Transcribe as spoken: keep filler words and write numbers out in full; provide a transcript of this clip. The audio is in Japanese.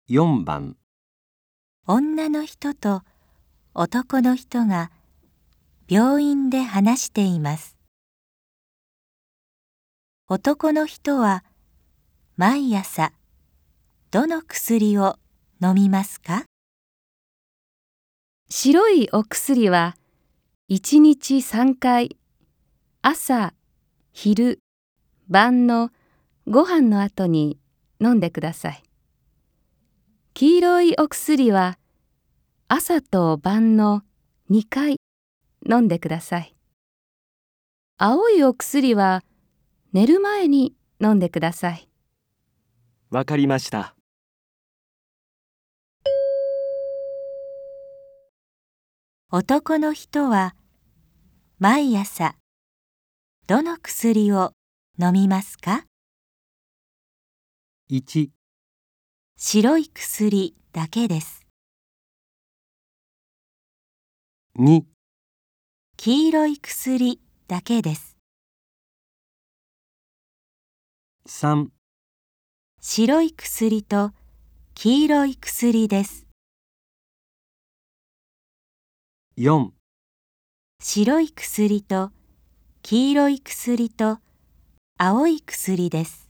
よんばん。 女の人と男の人が病院で話しています。男の人は毎朝どの薬を飲みますか？ 白いお薬はいちにちさんかい、朝、昼、晩のご飯の後に飲んでください。黄色いお薬は朝と晩のにかい飲んでください。青いお薬は寝る前に飲んでください。 わかりました。 男の人は毎朝どの薬を飲みますか？ いち、 白い薬だけです。 に、 黄色い薬だけです。 さん、 白い薬と黄色い薬です。 よん、 白い薬と黄色い薬と青い薬です。